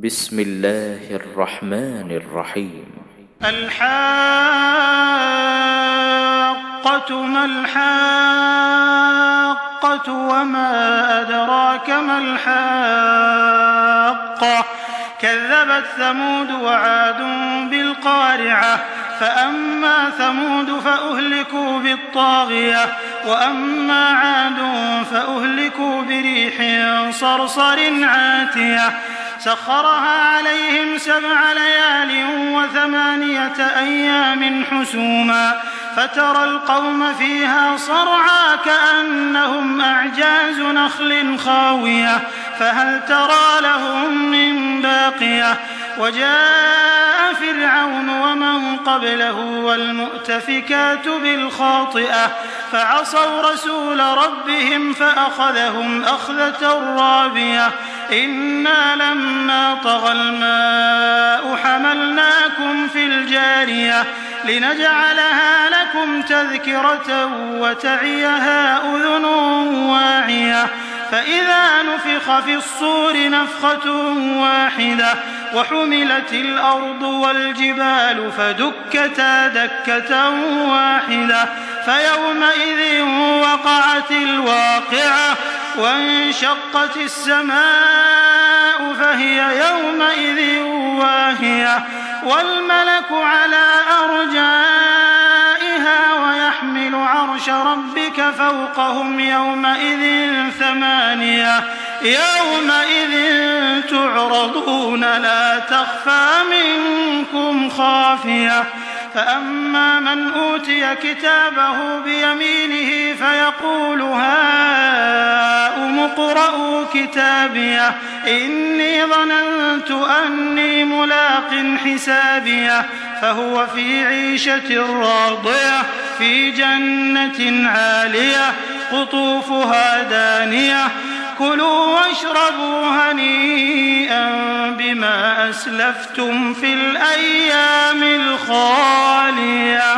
بسم الله الرحمن الرحيم. الحاقة ما الحاقة وما أدراك ما الحاقة كذبت ثمود وعاد بالقارعة فأما ثمود فأهلكوا بالطاغية وأما عاد فأهلكوا بريح صرصر عاتية سخرها عليهم 7 ليال و8 أيام حسوما فترى القوم فيها صرعى كأنهم أعجاز نخل خاوية فهل ترى لهم من باقية وجاء فرعون ومن قبله والمؤتفكات بالخاطئة فعصوا رسول ربهم فأخذهم أخذة رابية إنا لما طغى الماء حملناكم في الجارية لنجعلها لكم تذكرة وتعيها أذن واعية فإذا نفخ في الصور نفخة واحدة وحملت الأرض والجبال فدكتا دكة واحدة فيومئذ وقعت الواقعة وانشقت السماء فهي يومئذ واهية والملك على أرجائها ويحمل عرش ربك فوقهم يومئذ 8 يومئذ تعرضون لا تخفى منكم خافية فأما من أوتي كتابه بيمينه فيقول هاؤم اقرءوا كتابيه إني ظننت أني ملاق حسابيه فهو في عيشة راضية في جنة عالية قطوفها دانية كلوا واشربوا هنيئا بما أسلفتم في الأيام الخالية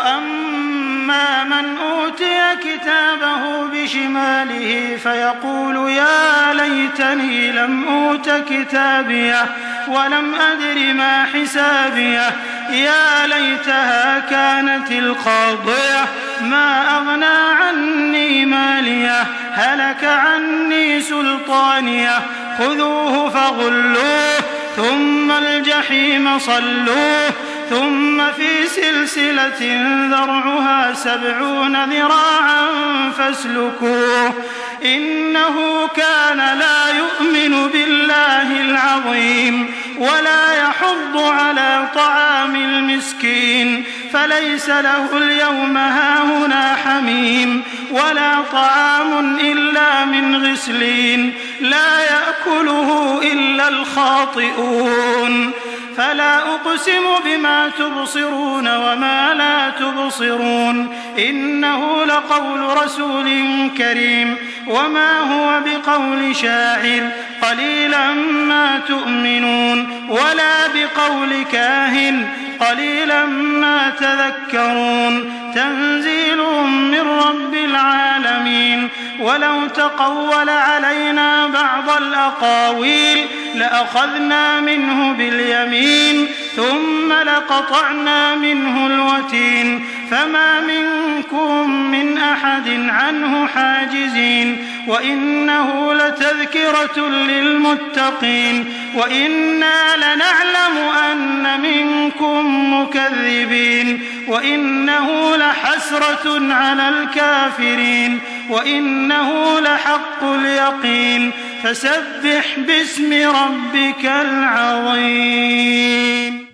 وأما من أوتي كتابه بشماله فيقول يا ليتني لم أوت كتابيه ولم أدر ما حسابيه يا ليتها كانت القاضية ما أغنى عني ماليه هلك عني سلطانيه خذوه فغلوه ثم الجحيم صلوه ثم في سلسلة ذرعها 70 ذراعا فاسلكوه إنه كان لا يؤمن بالله العظيم ولا يحض على طعام المسكين فليس له اليوم هاهنا حميم ولا طعام إلا من غسلين لا يأكله إلا الخاطئون فلا أقسم بما تبصرون وما لا تبصرون إنه لقول رسول كريم وما هو بقول شاعر قليلا ما تؤمنون ولا بقول كاهن قليلا ما تذكرون تنزيل من رب العالمين ولو تقول علينا بعض الأقاويل لأخذنا منه باليمين ثم لقطعنا منه الوتين فما منكم من أحد عنه حاجزين وإنه لتذكرة للمتقين وإنا لنعلم أن منكم مكذبين وإنه لحسرة على الكافرين وإنه لحق اليقين فسبح باسم ربك العظيم.